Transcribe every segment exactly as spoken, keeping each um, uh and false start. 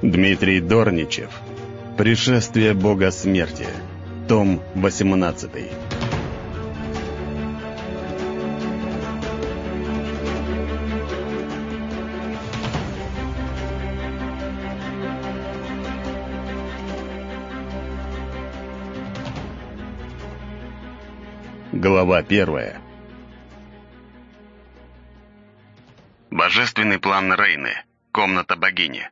Дмитрий Дорничев. Пришествие Бога Смерти. Том восемнадцатый. Глава первая. Божественный план Рейны. Комната богини.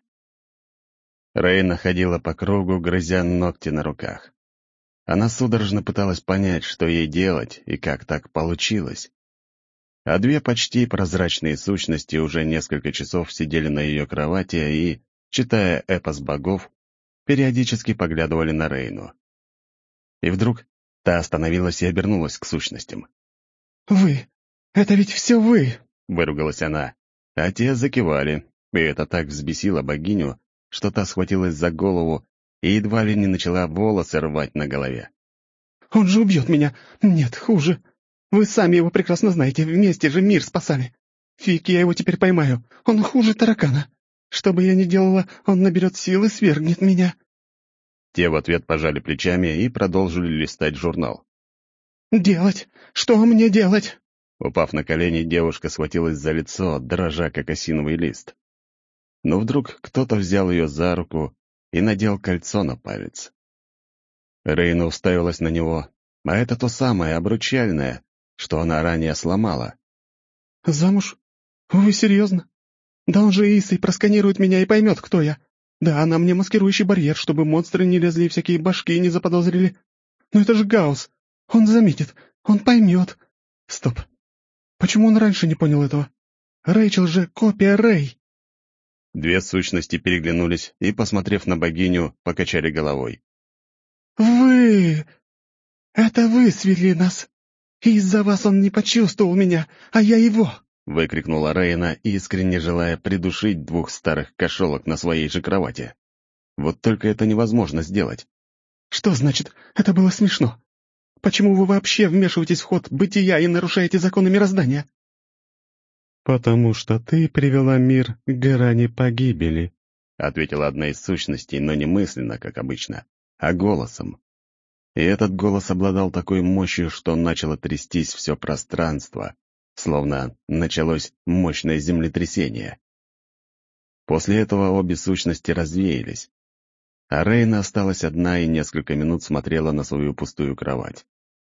Рейна ходила по кругу, грызя ногти на руках. Она судорожно пыталась понять, что ей делать и как так получилось. А две почти прозрачные сущности уже несколько часов сидели на ее кровати и, читая эпос богов, периодически поглядывали на Рейну. И вдруг та остановилась и обернулась к сущностям. «Вы! Это ведь все вы!» — выругалась она, а те закивали, и это так взбесило богиню, что та схватилась за голову и едва ли не начала волосы рвать на голове. «Он же убьет меня! Нет, хуже! Вы сами его прекрасно знаете, вместе же мир спасали! Фиг, я его теперь поймаю! Он хуже таракана! Что бы я ни делала, он наберет сил и свергнет меня!» Те в ответ пожали плечами и продолжили листать журнал. «Делать? Что мне делать?» Упав на колени, девушка схватилась за лицо, дрожа как осиновый лист. Но вдруг кто-то взял ее за руку и надел кольцо на палец. Рейна уставилась на него, а это то самое обручальное, что она ранее сломала. «Замуж? Вы серьезно? Да он же Исой просканирует меня и поймет, кто я. Да, она мне маскирующий барьер, чтобы монстры не лезли и всякие башки не заподозрили. Но это же Гаусс. Он заметит, он поймет. Стоп. Почему он раньше не понял этого? Рэйчел же копия Рэй». Две сущности переглянулись и, посмотрев на богиню, покачали головой. «Вы! Это вы свели нас! Из-за вас он не почувствовал меня, а я его!» — выкрикнула Рейна, искренне желая придушить двух старых кошелок на своей же кровати. Вот только это невозможно сделать. «Что значит, это было смешно? Почему вы вообще вмешиваетесь в ход бытия и нарушаете законы мироздания?» «Потому что ты привела мир к грани погибели», — ответила одна из сущностей, но не мысленно, как обычно, а голосом. И этот голос обладал такой мощью, что начало трястись все пространство, словно началось мощное землетрясение. После этого обе сущности развеялись, а Рейна осталась одна и несколько минут смотрела на свою пустую кровать.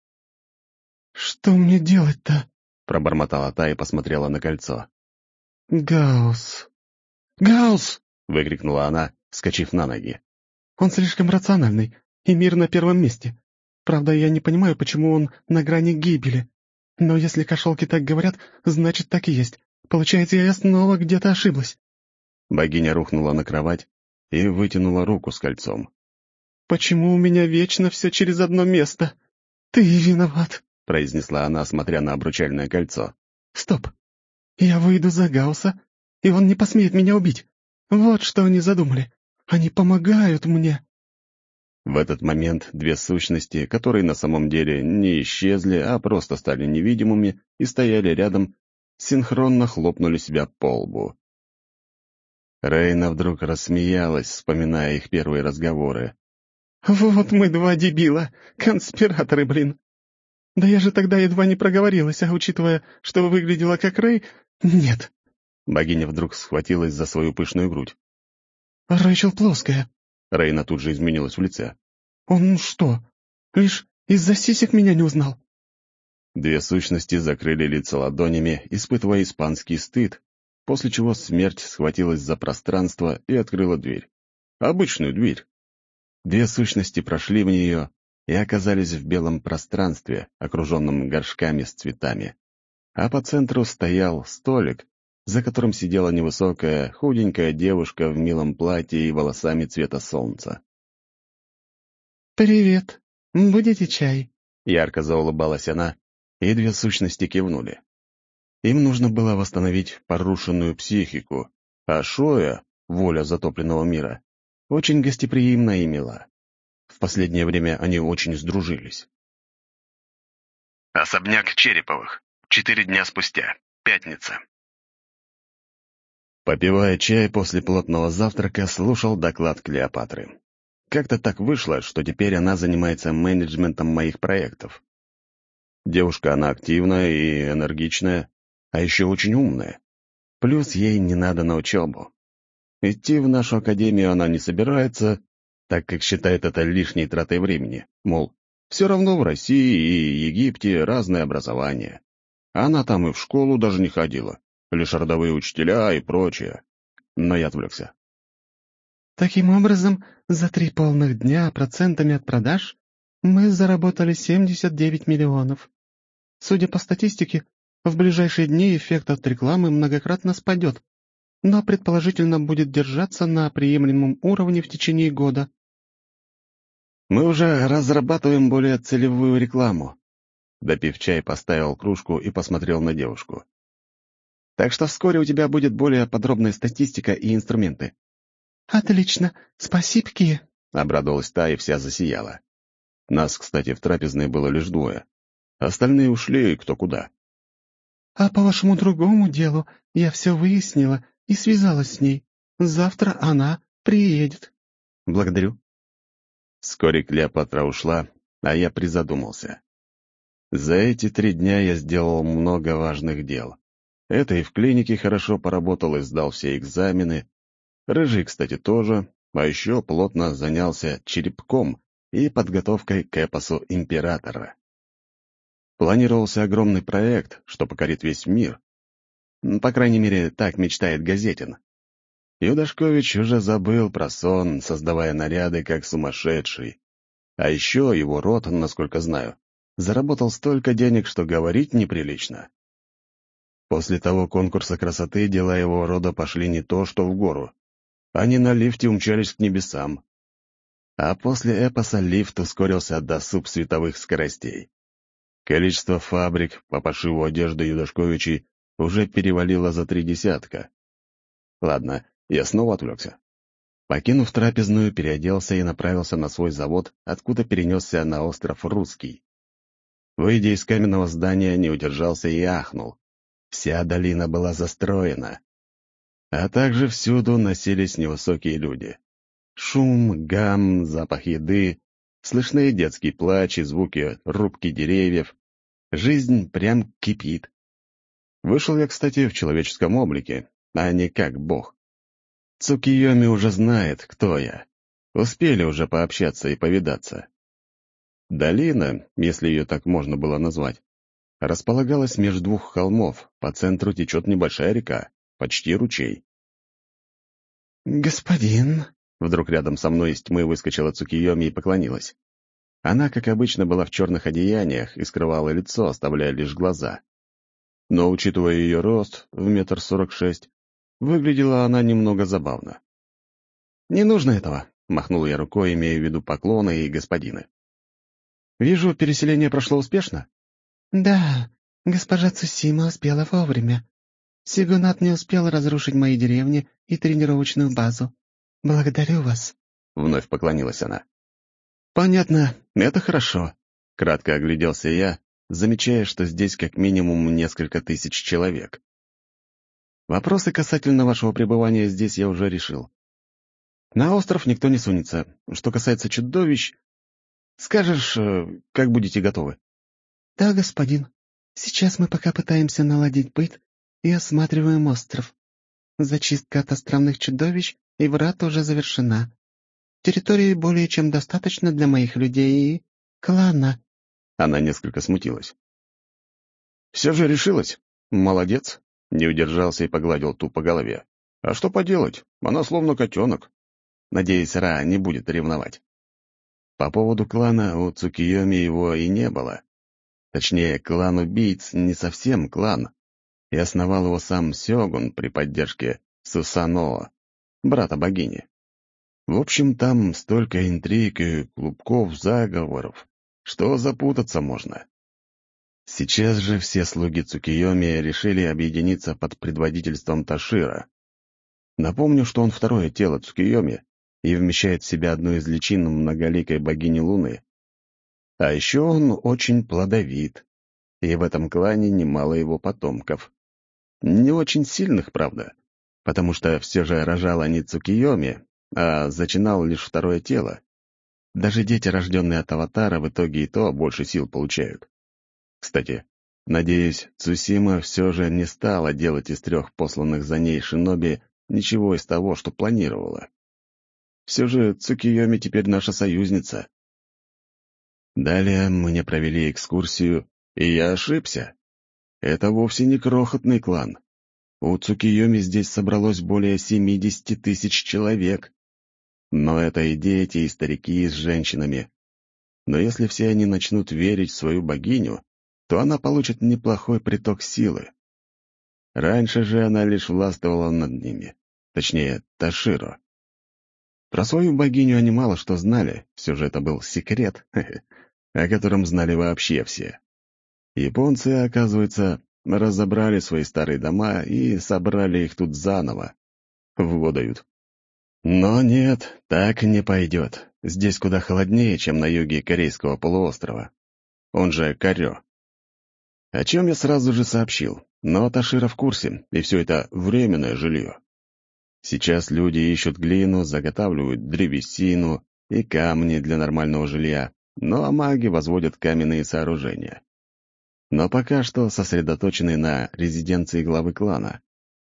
«Что мне делать-то?» — пробормотала та и посмотрела на кольцо. «Гаусс! Гаусс!» — выкрикнула она, вскочив на ноги. «Он слишком рациональный, и мир на первом месте. Правда, я не понимаю, почему он на грани гибели. Но если кошелки так говорят, значит, так и есть. Получается, я снова где-то ошиблась». Богиня рухнула на кровать и вытянула руку с кольцом. «Почему у меня вечно все через одно место? Ты виноват», — произнесла она, смотря на обручальное кольцо. «Стоп. Я выйду за Гаусса, и он не посмеет меня убить. Вот что они задумали. Они помогают мне». В этот момент две сущности, которые на самом деле не исчезли, а просто стали невидимыми и стояли рядом, синхронно хлопнули себя по лбу. Рейна вдруг рассмеялась, вспоминая их первые разговоры. «Вот мы два дебила, конспираторы, блин. Да я же тогда едва не проговорилась, а учитывая, что выглядела как Рэй, нет». Богиня вдруг схватилась за свою пышную грудь. «Рэйчел плоская». Рейна тут же изменилась в лице. «Он что, лишь из-за сисек меня не узнал?» Две сущности закрыли лица ладонями, испытывая испанский стыд, после чего смерть схватилась за пространство и открыла дверь. Обычную дверь. Две сущности прошли в нее и оказались в белом пространстве, окруженном горшками с цветами. А по центру стоял столик, за которым сидела невысокая, худенькая девушка в милом платье и волосами цвета солнца. «Привет. Будете чай?» — ярко заулыбалась она, и две сущности кивнули. Им нужно было восстановить порушенную психику, а Шоя, воля затопленного мира, очень гостеприимна и мила. В последнее время они очень сдружились. Особняк Череповых. Четыре дня спустя. Пятница. Попивая чай после плотного завтрака, слушал доклад Клеопатры. Как-то так вышло, что теперь она занимается менеджментом моих проектов. Девушка она активная и энергичная, а еще очень умная. Плюс ей не надо на учебу. Идти в нашу академию она не собирается, так как считает это лишней тратой времени. Мол, все равно в России и Египте разное образование. Она там и в школу даже не ходила, лишь родовые учителя и прочее. Но я отвлекся. Таким образом, за три полных дня процентами от продаж мы заработали семьдесят девять миллионов. Судя по статистике, в ближайшие дни эффект от рекламы многократно спадет, но предположительно будет держаться на приемлемом уровне в течение года. Мы уже разрабатываем более целевую рекламу. Допив чай, поставил кружку и посмотрел на девушку. Так что вскоре у тебя будет более подробная статистика и инструменты. «Отлично, спасибо-ки!» — обрадовалась та и вся засияла. Нас, кстати, в трапезной было лишь двое. Остальные ушли кто куда. «А по вашему другому делу я все выяснила и связалась с ней. Завтра она приедет». «Благодарю». Вскоре Клеопатра ушла, а я призадумался. За эти три дня я сделал много важных дел. Это и в клинике хорошо поработал и сдал все экзамены. Рыжий, кстати, тоже, а еще плотно занялся черепком и подготовкой к эпосу императора. Планировался огромный проект, что покорит весь мир. По крайней мере, так мечтает Газетин. Юдашкович уже забыл про сон, создавая наряды как сумасшедший. А еще его род, насколько знаю, заработал столько денег, что говорить неприлично. После того конкурса красоты дела его рода пошли не то что в гору. Они на лифте умчались к небесам. А после эпоса лифт ускорился до субсветовых скоростей. Количество фабрик по пошиву одежды Юдашковичей уже перевалило за три десятка. Ладно, я снова отвлекся. Покинув трапезную, переоделся и направился на свой завод, откуда перенесся на остров Русский. Выйдя из каменного здания, не удержался и ахнул. Вся долина была застроена. А также всюду носились невысокие люди. Шум, гам, запах еды, слышны детский плач и звуки рубки деревьев. Жизнь прям кипит. Вышел я, кстати, в человеческом облике, а не как бог. Цукиёми уже знает, кто я. Успели уже пообщаться и повидаться. Долина, если ее так можно было назвать, располагалась между двух холмов, по центру течет небольшая река, почти ручей. «Господин...» — вдруг рядом со мной из тьмы выскочила Цукиёми и поклонилась. Она, как обычно, была в черных одеяниях и скрывала лицо, оставляя лишь глаза. Но, учитывая ее рост в метр сорок шесть, выглядела она немного забавно. «Не нужно этого», — махнул я рукой, имея в виду поклоны и господины. «Вижу, переселение прошло успешно?» «Да, госпожа Цусима успела вовремя. Сигунат не успел разрушить мои деревни и тренировочную базу. Благодарю вас», — вновь поклонилась она. «Понятно, это хорошо», — кратко огляделся я, замечая, что здесь как минимум несколько тысяч человек. «Вопросы касательно вашего пребывания здесь я уже решил. На остров никто не сунется. Что касается чудовищ, скажешь, как будете готовы». «Да, господин. Сейчас мы пока пытаемся наладить быт и осматриваем остров. Зачистка от островных чудовищ и врат уже завершена. Территории более чем достаточно для моих людей и клана». Она несколько смутилась. «Все же решилась. Молодец». Не удержался и погладил ту по голове. «А что поделать? Она словно котенок. Надеюсь, Ра не будет ревновать». По поводу клана у Цукиёми его и не было. Точнее, клан убийц не совсем клан, и основал его сам Сёгун при поддержке Сусаноо, брата богини. В общем, там столько интриг и клубков заговоров, что запутаться можно. Сейчас же все слуги Цукиёми решили объединиться под предводительством Ташира. Напомню, что он второе тело Цукиёми и вмещает в себя одну из личин многоликой богини Луны. А еще он очень плодовит, и в этом клане немало его потомков. Не очень сильных, правда, потому что все же рожала не Цукиоми, а зачинал лишь второе тело. Даже дети, рожденные от аватара, в итоге и то больше сил получают. Кстати, надеюсь, Цусима все же не стала делать из трех посланных за ней шиноби ничего из того, что планировала. Все же Цукиоми теперь наша союзница. Далее мне провели экскурсию, и я ошибся. Это вовсе не крохотный клан. У Цукиоми здесь собралось более семидесяти тысяч человек. Но это и дети, и старики с женщинами. Но если все они начнут верить в свою богиню, то она получит неплохой приток силы. Раньше же она лишь властвовала над ними. Точнее, Таширо. Про свою богиню они мало что знали, все же это был секрет, о котором знали вообще все. Японцы, оказывается, разобрали свои старые дома и собрали их тут заново. Вводают. Но нет, так не пойдет. Здесь куда холоднее, чем на юге Корейского полуострова. Он же Корё. О чем я сразу же сообщил, но Таширо в курсе, и все это временное жилье. Сейчас люди ищут глину, заготавливают древесину и камни для нормального жилья, ну а маги возводят каменные сооружения. Но пока что сосредоточены на резиденции главы клана.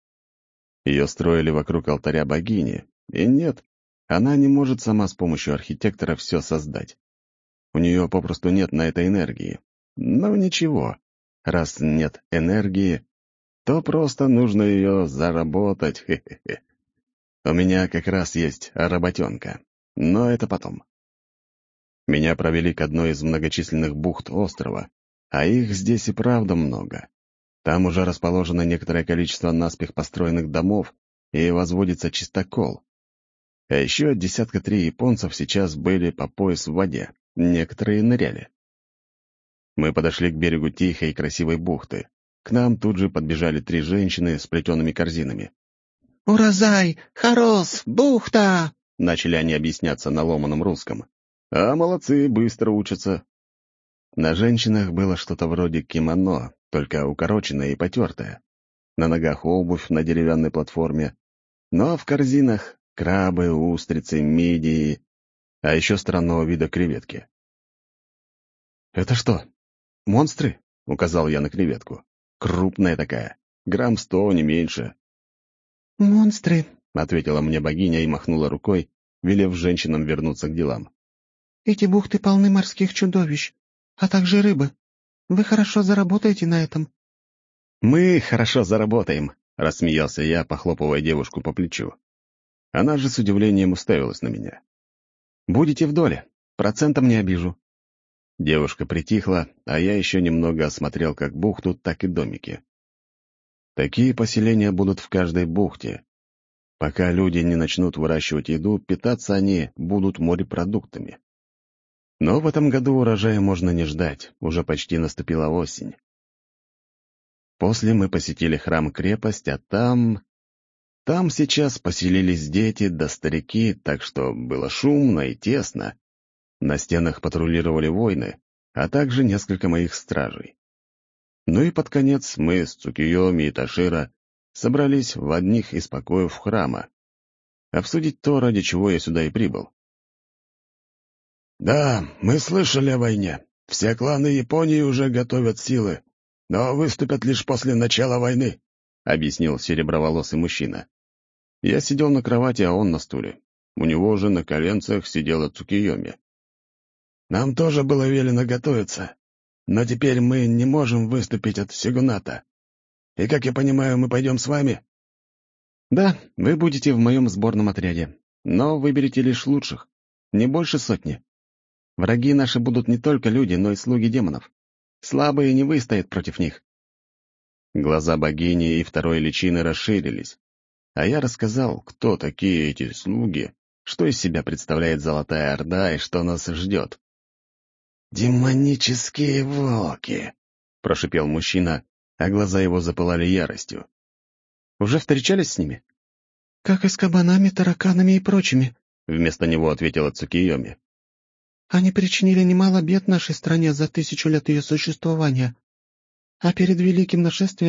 Ее строили вокруг алтаря богини, и нет, она не может сама с помощью архитектора все создать. У нее попросту нет на это энергии. Но ничего, раз нет энергии, то просто нужно ее заработать. Хе-хе-хе. У меня как раз есть работенка, но это потом. Меня провели к одной из многочисленных бухт острова, а их здесь и правда много. Там уже расположено некоторое количество наспех построенных домов и возводится чистокол. А еще десятка три японцев сейчас были по пояс в воде, некоторые ныряли. Мы подошли к берегу тихой и красивой бухты. К нам тут же подбежали три женщины с плетеными корзинами. «Уразай! Хорос! Бухта!» — начали они объясняться на ломаном русском. А молодцы, быстро учатся. На женщинах было что-то вроде кимоно, только укороченное и потертое. На ногах обувь на деревянной платформе, но в корзинах крабы, устрицы, мидии, а еще странного вида креветки. «Это что, монстры?» — указал я на креветку. «Крупная такая, грамм сто, не меньше». «Монстры», — ответила мне богиня и махнула рукой, велев женщинам вернуться к делам. «эти бухты полны морских чудовищ, а также рыбы. Вы хорошо заработаете на этом». «Мы хорошо заработаем», — рассмеялся я, похлопывая девушку по плечу. Она же с удивлением уставилась на меня. «Будете в доле, процентом не обижу». Девушка притихла, а я еще немного осмотрел как бухту, так и домики. Такие поселения будут в каждой бухте. Пока люди не начнут выращивать еду, питаться они будут морепродуктами. Но в этом году урожая можно не ждать, уже почти наступила осень. После мы посетили храм-крепость, а там... Там сейчас поселились дети да старики, так что было шумно и тесно. На стенах патрулировали воины, а также несколько моих стражей. Ну и под конец мы с Цукиоми и Таширо собрались в одних из покоев храма. Обсудить то, ради чего я сюда и прибыл. «Да, мы слышали о войне. Все кланы Японии уже готовят силы, но выступят лишь после начала войны», — объяснил сереброволосый мужчина. Я сидел на кровати, а он на стуле. У него же на коленцах сидела Цукиоми. «Нам тоже было велено готовиться, но теперь мы не можем выступить от сёгуната. И, как я понимаю, мы пойдем с вами?» «Да, вы будете в моем сборном отряде, но выберите лишь лучших, не больше сотни. Враги наши будут не только люди, но и слуги демонов. Слабые не выстоят против них». Глаза богини и второй личины расширились, а я рассказал, кто такие эти слуги, что из себя представляет Золотая Орда и что нас ждет. «Демонические волки!» — прошипел мужчина, а глаза его запылали яростью. «Уже встречались с ними?» «Как и с кабанами, тараканами и прочими», — вместо него ответила Цукиоми. «Они причинили немало бед нашей стране за тысячу лет ее существования. А перед великим нашествием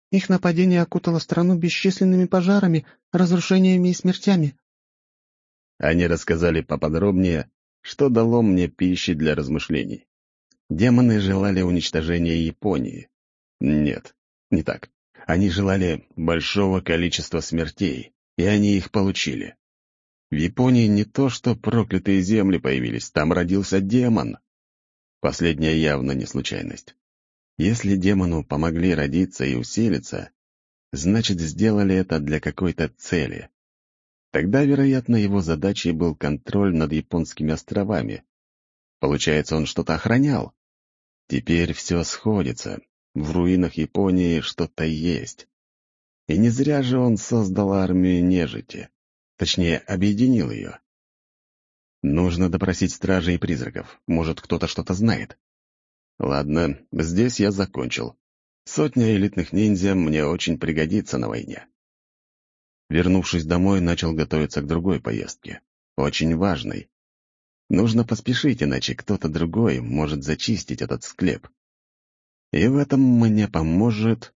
Их нападение окутало страну бесчисленными пожарами, разрушениями и смертями». Они рассказали поподробнее, что дало мне пищи для размышлений. Демоны желали уничтожения Японии. Нет, не так. Они желали большого количества смертей, и они их получили. В Японии не то что проклятые земли появились, там родился демон. Последняя явно не случайность. Если демону помогли родиться и усилиться, значит, сделали это для какой-то цели. Тогда, вероятно, его задачей был контроль над японскими островами. Получается, он что-то охранял. Теперь все сходится. В руинах Японии что-то есть. И не зря же он создал армию нежити. Точнее, объединил ее. Нужно допросить стражей и призраков. Может, кто-то что-то знает. Ладно, здесь я закончил. Сотня элитных ниндзя мне очень пригодится на войне. Вернувшись домой, начал готовиться к другой поездке. Очень важной. Нужно поспешить, иначе кто-то другой может зачистить этот склеп. И в этом мне поможет...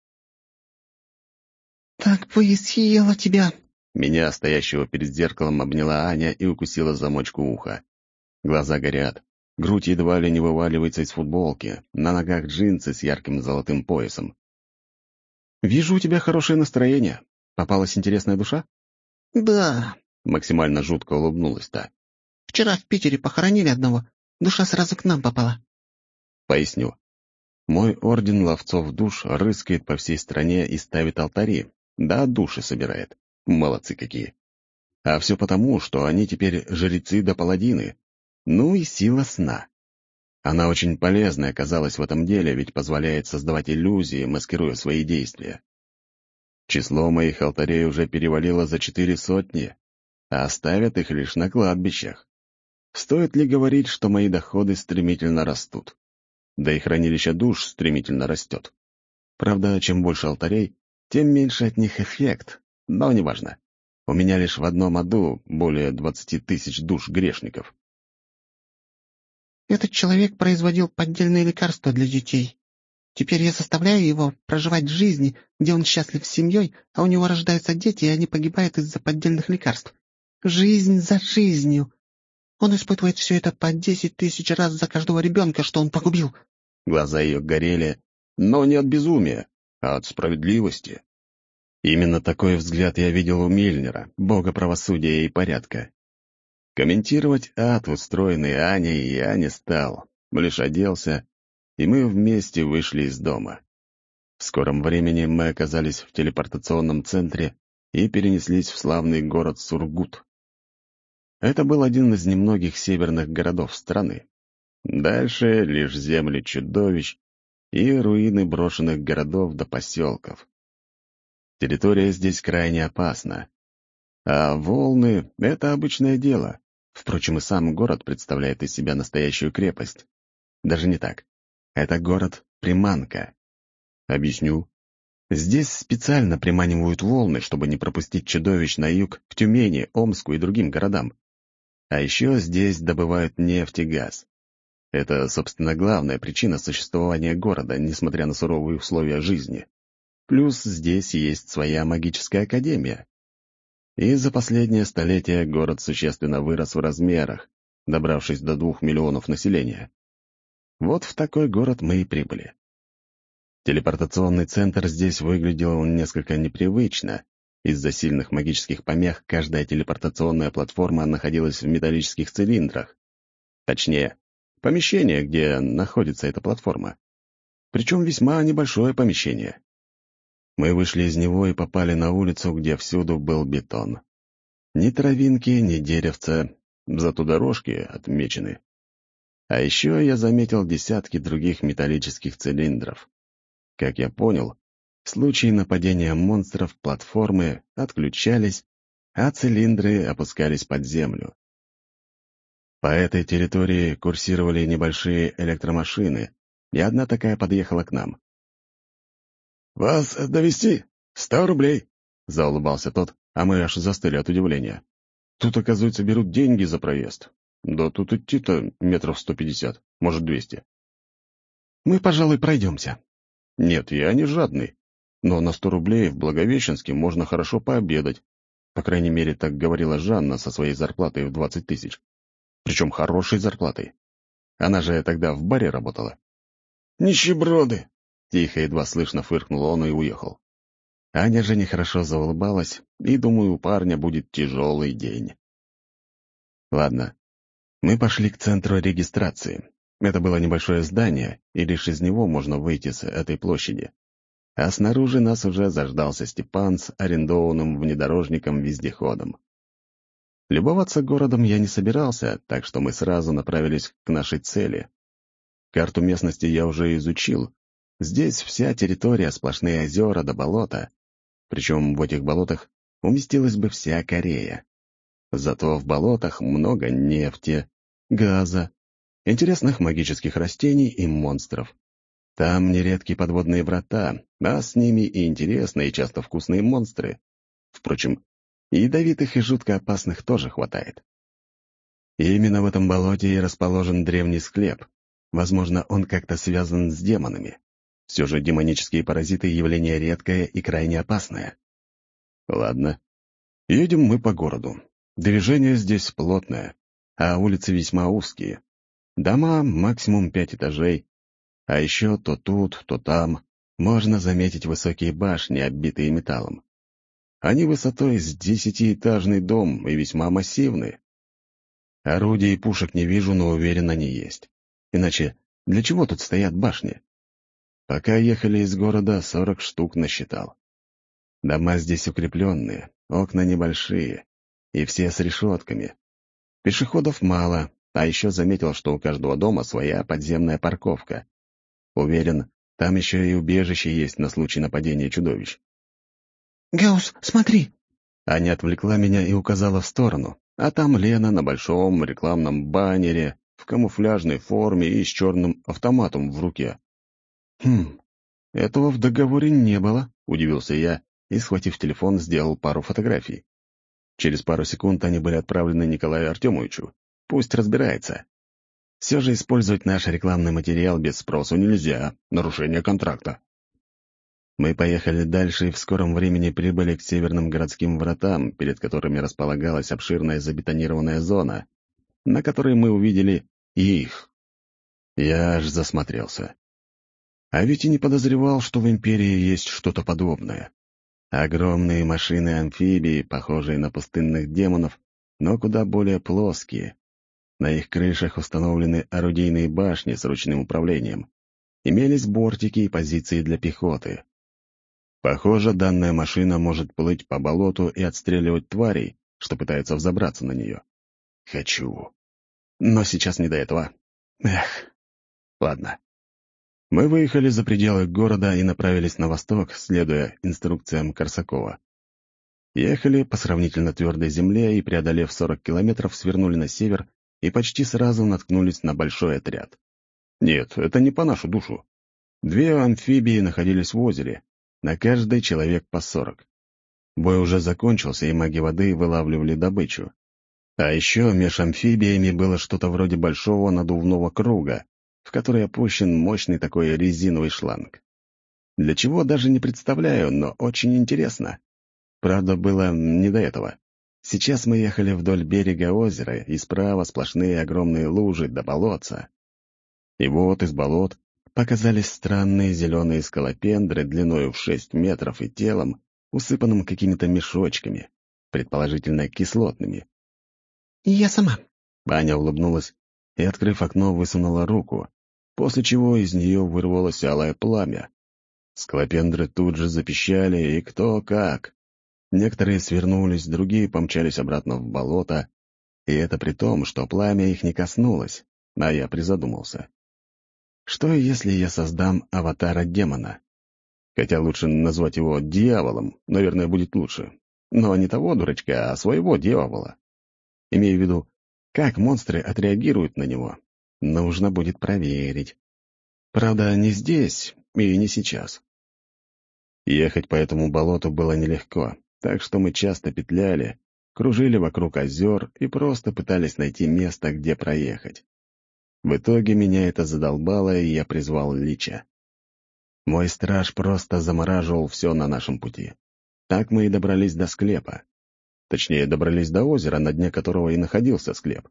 «Так бы и съела тебя!» Меня, стоящего перед зеркалом, обняла Аня и укусила замочку уха. Глаза горят, грудь едва ли не вываливается из футболки, на ногах джинсы с ярким золотым поясом. «Вижу, у тебя хорошее настроение. Попалась интересная душа?» «Да», — максимально жутко улыбнулась та. «Вчера в Питере похоронили одного. Душа сразу к нам попала». Поясню. Мой орден ловцов душ рыскает по всей стране и ставит алтари. Да, души собирает. Молодцы какие. А все потому, что они теперь жрецы да паладины. Ну и сила сна. Она очень полезной оказалась в этом деле, ведь позволяет создавать иллюзии, маскируя свои действия. Число моих алтарей уже перевалило за четыре сотни, а оставят их лишь на кладбищах. Стоит ли говорить, что мои доходы стремительно растут? Да и хранилище душ стремительно растет. Правда, чем больше алтарей, тем меньше от них эффект, но неважно. У меня лишь в одном аду более двадцати тысяч душ грешников. «Этот человек производил поддельные лекарства для детей. Теперь я заставляю его проживать жизни, где он счастлив с семьей, а у него рождаются дети, и они погибают из-за поддельных лекарств. Жизнь за жизнью. Он испытывает все это по десять тысяч раз за каждого ребенка, что он погубил». Глаза ее горели, но не от безумия, а от справедливости. Именно такой взгляд я видел у Мильнера, бога правосудия и порядка. Комментировать ад, устроенный Аней, я не стал, лишь оделся, и мы вместе вышли из дома. В скором времени мы оказались в телепортационном центре и перенеслись в славный город Сургут. Это был один из немногих северных городов страны. Дальше лишь земли чудовищ и руины брошенных городов до поселков. Территория здесь крайне опасна. А волны — это обычное дело. Впрочем, и сам город представляет из себя настоящую крепость. Даже не так. Это город-приманка. Объясню. Здесь специально приманивают волны, чтобы не пропустить чудовищ на юг, к Тюмени, Омску и другим городам. А еще здесь добывают нефть и газ. Это, собственно, главная причина существования города, несмотря на суровые условия жизни. Плюс здесь есть своя магическая академия. И за последнее столетие город существенно вырос в размерах, добравшись до двух миллионов населения. Вот в такой город мы и прибыли. Телепортационный центр здесь выглядел несколько непривычно. Из-за сильных магических помех каждая телепортационная платформа находилась в металлических цилиндрах. Точнее, помещение, где находится эта платформа. Причем весьма небольшое помещение. Мы вышли из него и попали на улицу, где всюду был бетон. Ни травинки, ни деревца, зато дорожки отмечены. А еще я заметил десятки других металлических цилиндров. Как я понял, в случае нападения монстров платформы отключались, а цилиндры опускались под землю. По этой территории курсировали небольшие электромашины, и одна такая подъехала к нам. «Вас довезти? Сто рублей!» — заулыбался тот, а мы аж застыли от удивления. Тут, оказывается, берут деньги за проезд. Да тут идти-то метров сто пятьдесят, может, двести. «Мы, пожалуй, пройдемся». «Нет, я не жадный. но на сто рублей в Благовещенске можно хорошо пообедать. По крайней мере, так говорила Жанна со своей зарплатой в двадцать тысяч. Причем хорошей зарплатой. Она же тогда в баре работала. «Нищеброды!» — тихо, едва слышно фыркнул он и уехал. Аня же нехорошо заулыбалась, и, думаю, у парня будет тяжелый день. Ладно, мы пошли к центру регистрации. Это было небольшое здание, и лишь из него можно выйти с этой площади. А снаружи нас уже заждался Степан с арендованным внедорожником-вездеходом. Любоваться городом я не собирался, так что мы сразу направились к нашей цели. Карту местности я уже изучил. Здесь вся территория сплошные озера до болота. Причем в этих болотах уместилась бы вся Корея. Зато в болотах много нефти, газа, интересных магических растений и монстров. Там нередки подводные врата, а с ними и интересные, и часто вкусные монстры. Впрочем, ядовитых и жутко опасных тоже хватает. И именно в этом болоте и расположен древний склеп. Возможно, он как-то связан с демонами. Все же демонические паразиты — явление редкое и крайне опасное. Ладно. Едем мы по городу. Движение здесь плотное, а улицы весьма узкие. Дома максимум пять этажей, а еще то тут, то там можно заметить высокие башни, оббитые металлом. Они высотой с десятиэтажный дом и весьма массивные. Орудий и пушек не вижу, но уверен, они есть. Иначе для чего тут стоят башни? Пока ехали из города, сорок штук насчитал. Дома здесь укрепленные, окна небольшие, и все с решетками. Пешеходов мало, а еще заметил, что у каждого дома своя подземная парковка. Уверен, там еще и убежище есть на случай нападения чудовищ. «Гаус, смотри!» Аня отвлекла меня и указала в сторону, а там Лена на большом рекламном баннере в камуфляжной форме и с черным автоматом в руке. «Хм, этого в договоре не было», — удивился я и, схватив телефон, сделал пару фотографий. Через пару секунд они были отправлены Николаю Артемовичу. Пусть разбирается. Все же использовать наш рекламный материал без спросу нельзя. Нарушение контракта. Мы поехали дальше и в скором времени прибыли к северным городским вратам, перед которыми располагалась обширная забетонированная зона, на которой мы увидели их. Я аж засмотрелся. А ведь и не подозревал, что в Империи есть что-то подобное. Огромные машины-амфибии, похожие на пустынных демонов, но куда более плоские. На их крышах установлены орудийные башни с ручным управлением. Имелись бортики и позиции для пехоты. Похоже, данная машина может плыть по болоту и отстреливать тварей, что пытаются взобраться на нее. Хочу. Но сейчас не до этого. Эх. Ладно. Мы выехали за пределы города и направились на восток, следуя инструкциям Корсакова. Ехали по сравнительно твердой земле и, преодолев сорок километров, свернули на север и почти сразу наткнулись на большой отряд. Нет, это не по нашу душу. Две амфибии находились в озере, на каждый человек по сорок. Бой уже закончился, и маги воды вылавливали добычу. А еще меж амфибиями было что-то вроде большого надувного круга, в который опущен мощный такой резиновый шланг. Для чего даже не представляю, но очень интересно. Правда, было не до этого. Сейчас мы ехали вдоль берега озера, и справа сплошные огромные лужи до болотца. И вот из болот показались странные зеленые скалопендры длиною в шесть метров и телом, усыпанным какими-то мешочками, предположительно кислотными. «Я сама». Аня улыбнулась и, открыв окно, высунула руку, после чего из нее вырвалось алое пламя. Скалопендры тут же запищали, и кто как. Некоторые свернулись, другие помчались обратно в болото, и это при том, что пламя их не коснулось, а я призадумался. Что, если я создам аватара демона? Хотя лучше назвать его дьяволом, наверное, будет лучше. Но не того дурачка, а своего дьявола. Имею в виду, как монстры отреагируют на него. Нужно будет проверить. Правда, не здесь и не сейчас. Ехать по этому болоту было нелегко, так что мы часто петляли, кружили вокруг озер и просто пытались найти место, где проехать. В итоге меня это задолбало, и я призвал Лича. Мой страж просто замораживал все на нашем пути. Так мы и добрались до склепа. Точнее, добрались до озера, на дне которого и находился склеп.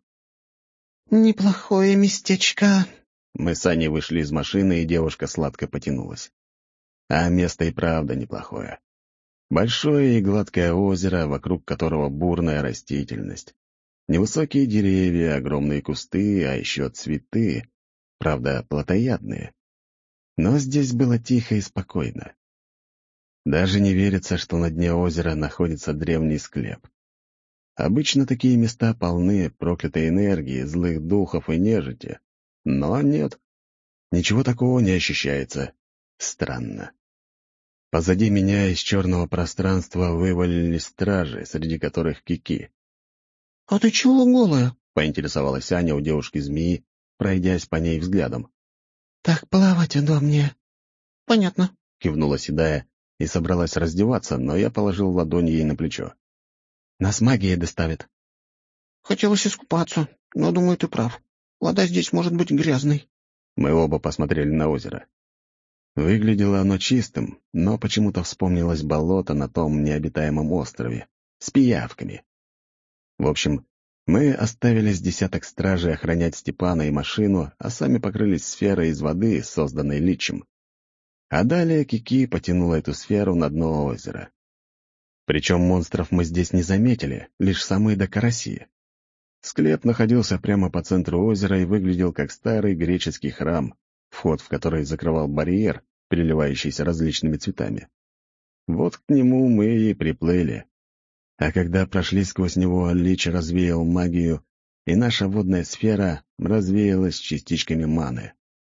«Неплохое местечко». Мы с Аней вышли из машины, и девушка сладко потянулась. А место и правда неплохое. Большое и гладкое озеро, вокруг которого бурная растительность. Невысокие деревья, огромные кусты, а еще цветы, правда, плотоядные. Но здесь было тихо и спокойно. Даже не верится, что на дне озера находится древний склеп. Обычно такие места полны проклятой энергии, злых духов и нежити. Но нет, ничего такого не ощущается. Странно. Позади меня из черного пространства вывалились стражи, среди которых Кики. «А ты чего голая?» — поинтересовалась Аня у девушки-змеи, пройдясь по ней взглядом. «Так плавать удобнее». «Понятно», — кивнула седая и собралась раздеваться, но я положил ладонь ей на плечо. «Нас магия доставит». «Хотелось искупаться, но, думаю, ты прав. Вода здесь может быть грязной». Мы оба посмотрели на озеро. Выглядело оно чистым, но почему-то вспомнилось болото на том необитаемом острове с пиявками. В общем, мы оставили с десяток стражей охранять Степана и машину, а сами покрылись сферой из воды, созданной личем. А далее Кики потянула эту сферу на дно озера. Причем монстров мы здесь не заметили, лишь самые до караси. Склеп находился прямо по центру озера и выглядел как старый греческий храм, вход в который закрывал барьер, переливающийся различными цветами. Вот к нему мы и приплыли. А когда прошли сквозь него, Лич развеял магию, и наша водная сфера развеялась частичками маны.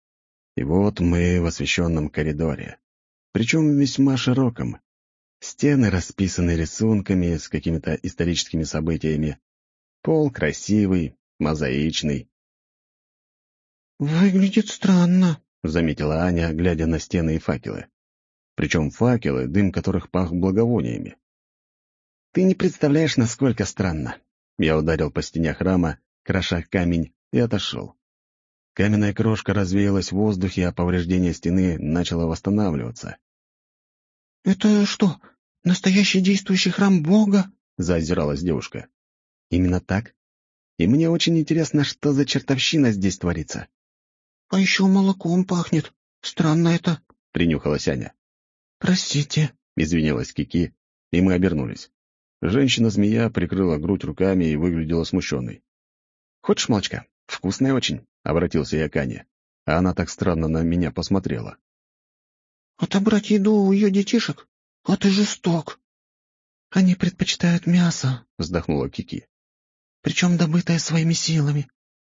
И вот мы в освещенном коридоре, причем весьма широком. Стены расписаны рисунками с какими-то историческими событиями. Пол красивый, мозаичный. «Выглядит странно», — заметила Аня, глядя на стены и факелы. Причем факелы, дым которых пах благовониями. «Ты не представляешь, насколько странно». Я ударил по стене храма, кроша камень, и отошел. Каменная крошка развеялась в воздухе, а повреждение стены начало восстанавливаться. «Это что, настоящий действующий храм Бога?» — заозиралась девушка. «Именно так. И мне очень интересно, что за чертовщина здесь творится». «А еще молоком пахнет. Странно это», — принюхалась Аня. «Простите», — извинилась Кики, и мы обернулись. Женщина-змея прикрыла грудь руками и выглядела смущенной. «Хочешь молочка? Вкусное очень», — обратился я к Ане. А она так странно на меня посмотрела. «Отобрать еду у ее детишек? А ты жесток». «Они предпочитают мясо», — вздохнула Кики. «Причем добытое своими силами».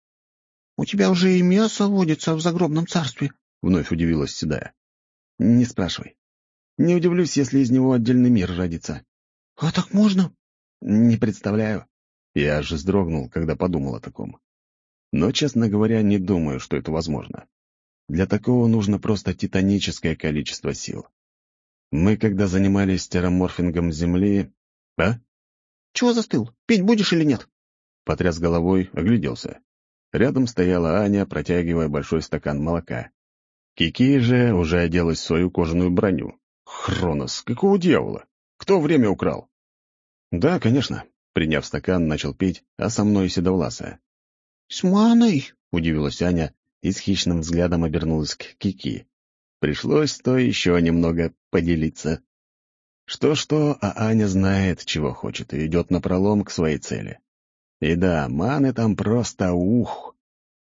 «У тебя уже и мясо водится в загробном царстве», — вновь удивилась седая. «Не спрашивай. Не удивлюсь, если из него отдельный мир родится». «А так можно?» «Не представляю». Я аж вздрогнул, когда подумал о таком. Но, честно говоря, не думаю, что это возможно. Для такого нужно просто титаническое количество сил. Мы, когда занимались терраморфингом Земли... А? «Чего застыл? Пить будешь или нет?» Потряс головой, огляделся. Рядом стояла Аня, протягивая большой стакан молока. Кики же уже оделась в свою кожаную броню. Хронос, какого дьявола? Кто время украл? Да, конечно. Приняв стакан, начал пить, а со мной седовласая. «С маной?» — удивилась Аня и с хищным взглядом обернулась к Кики. Пришлось то еще немного поделиться. Что-что, а Аня знает, чего хочет, и идет напролом к своей цели. И да, маны там просто ух!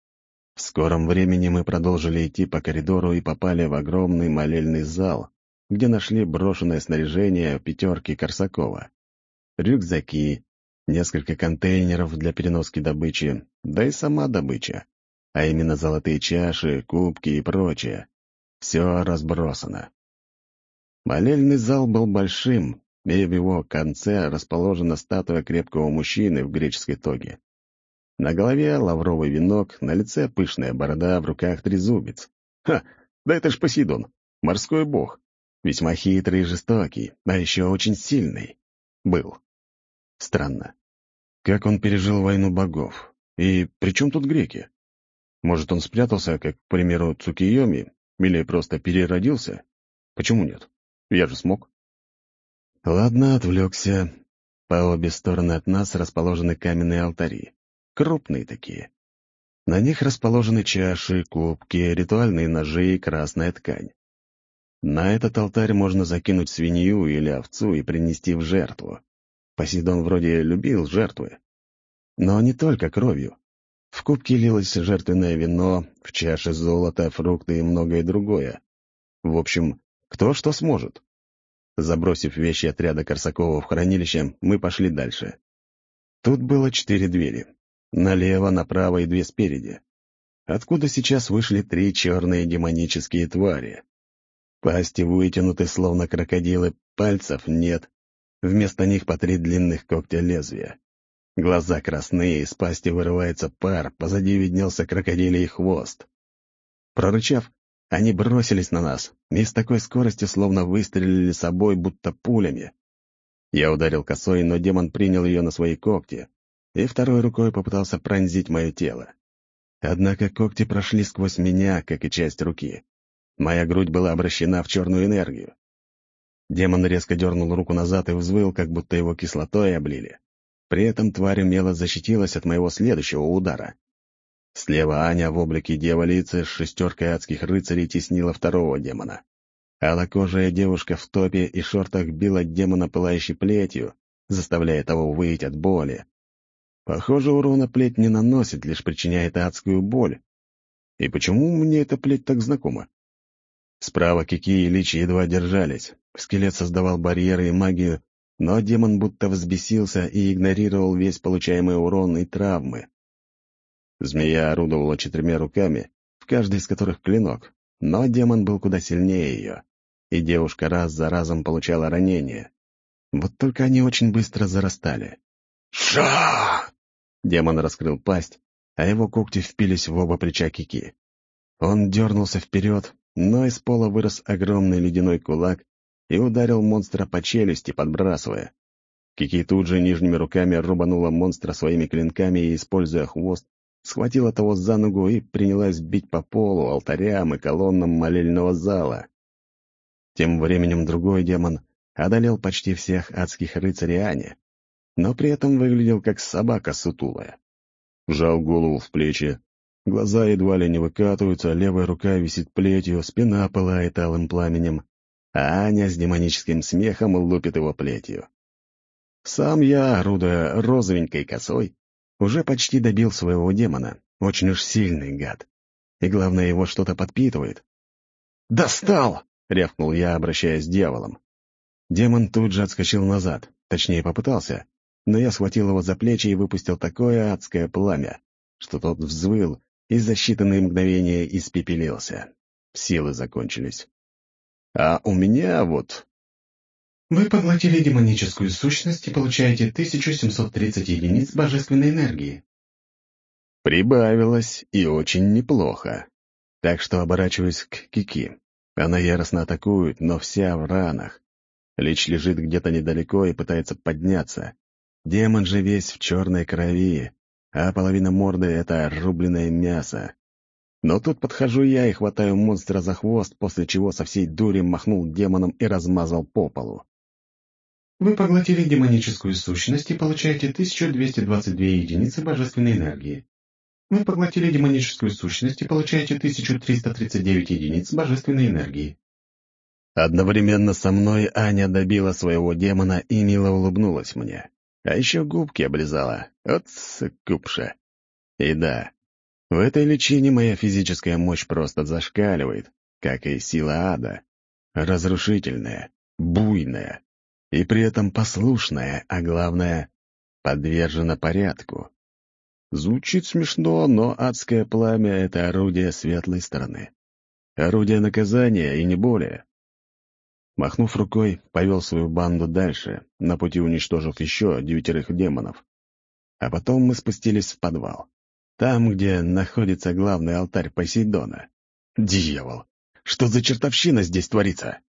В скором времени мы продолжили идти по коридору и попали в огромный молельный зал, где нашли брошенное снаряжение пятерки Корсакова. Рюкзаки, несколько контейнеров для переноски добычи, да и сама добыча, а именно золотые чаши, кубки и прочее. Все разбросано. Молельный зал был большим, и в его конце расположена статуя крепкого мужчины в греческой тоге. На голове лавровый венок, на лице пышная борода, в руках трезубец. Ха! Да это ж Посейдон, морской бог. Весьма хитрый и жестокий, а еще очень сильный. Был. Странно. Как он пережил войну богов? И при чем тут греки? Может, он спрятался, как, к примеру, Цукийоми, или просто переродился? Почему нет? Я же смог. Ладно, отвлекся. По обе стороны от нас расположены каменные алтари. Крупные такие. На них расположены чаши, кубки, ритуальные ножи и красная ткань. На этот алтарь можно закинуть свинью или овцу и принести в жертву. Посейдон вроде любил жертвы. Но не только кровью. В кубке лилось жертвенное вино, в чаше золото, фрукты и многое другое. В общем, кто что сможет. Забросив вещи отряда Корсакова в хранилище, мы пошли дальше. Тут было четыре двери. Налево, направо и две спереди. Откуда сейчас вышли три черные демонические твари. Пасти вытянуты, словно крокодилы, пальцев нет. Вместо них по три длинных когтя лезвия. Глаза красные, из пасти вырывается пар, позади виднелся крокодилий хвост. Прорычав, они бросились на нас, и с такой скоростью словно выстрелили собой, будто пулями. Я ударил косой, но демон принял ее на свои когти, и второй рукой попытался пронзить мое тело. Однако когти прошли сквозь меня, как и часть руки. Моя грудь была обращена в черную энергию. Демон резко дернул руку назад и взвыл, как будто его кислотой облили. При этом тварь умело защитилась от моего следующего удара. Слева Аня в облике дьяволицы с шестеркой адских рыцарей теснила второго демона. Алокожая девушка в топе и шортах била демона пылающей плетью, заставляя того выть от боли. Похоже, урона плеть не наносит, лишь причиняет адскую боль. И почему мне эта плеть так знакома? Справа Кики и Лич едва держались. Скелет создавал барьеры и магию, но демон будто взбесился и игнорировал весь получаемый урон и травмы. Змея орудовала четырьмя руками, в каждой из которых клинок, но демон был куда сильнее ее, и девушка раз за разом получала ранения. Вот только они очень быстро зарастали. «Ша!» Демон раскрыл пасть, а его когти впились в оба плеча Кики. Он дернулся вперед, но из пола вырос огромный ледяной кулак и ударил монстра по челюсти, подбрасывая. Кики тут же нижними руками рубанула монстра своими клинками и, используя хвост, схватила того за ногу и принялась бить по полу, алтарям и колоннам молельного зала. Тем временем другой демон одолел почти всех адских рыцарей Ани, но при этом выглядел как собака сутулая. Вжал голову в плечи, глаза едва ли не выкатываются, левая рука висит плетью, спина пылает алым пламенем, а Аня с демоническим смехом лупит его плетью. Сам я, орудуя розовенькой косой, уже почти добил своего демона, очень уж сильный гад. И главное, его что-то подпитывает. «Достал!» — рявкнул я, обращаясь с дьяволом. Демон тут же отскочил назад, точнее попытался, но я схватил его за плечи и выпустил такое адское пламя, что тот взвыл и за считанные мгновения испепелился. Силы закончились. А у меня вот... Вы поглотили демоническую сущность и получаете тысячу семьсот тридцать единиц божественной энергии. Прибавилось, и очень неплохо. Так что оборачиваюсь к Кики. Она яростно атакует, но вся в ранах. Лич лежит где-то недалеко и пытается подняться. Демон же весь в черной крови, а половина морды — это рубленное мясо. Но тут подхожу я и хватаю монстра за хвост, после чего со всей дури махнул демоном и размазал по полу. Вы поглотили демоническую сущность и получаете тысячу двести двадцать две единицы божественной энергии. Вы поглотили демоническую сущность и получаете тысячу триста тридцать девять единиц божественной энергии. Одновременно со мной Аня добила своего демона и мило улыбнулась мне. А еще губки облизала. Вот сыкупша. И да, в этой личине моя физическая мощь просто зашкаливает, как и сила ада. Разрушительная, буйная. И при этом послушная, а главное, подвержена порядку. Звучит смешно, но адское пламя — это орудие светлой стороны. Орудие наказания и не более. Махнув рукой, повел свою банду дальше, на пути уничтожив еще девятерых демонов. А потом мы спустились в подвал. Там, где находится главный алтарь Посейдона. Дьявол! Что за чертовщина здесь творится?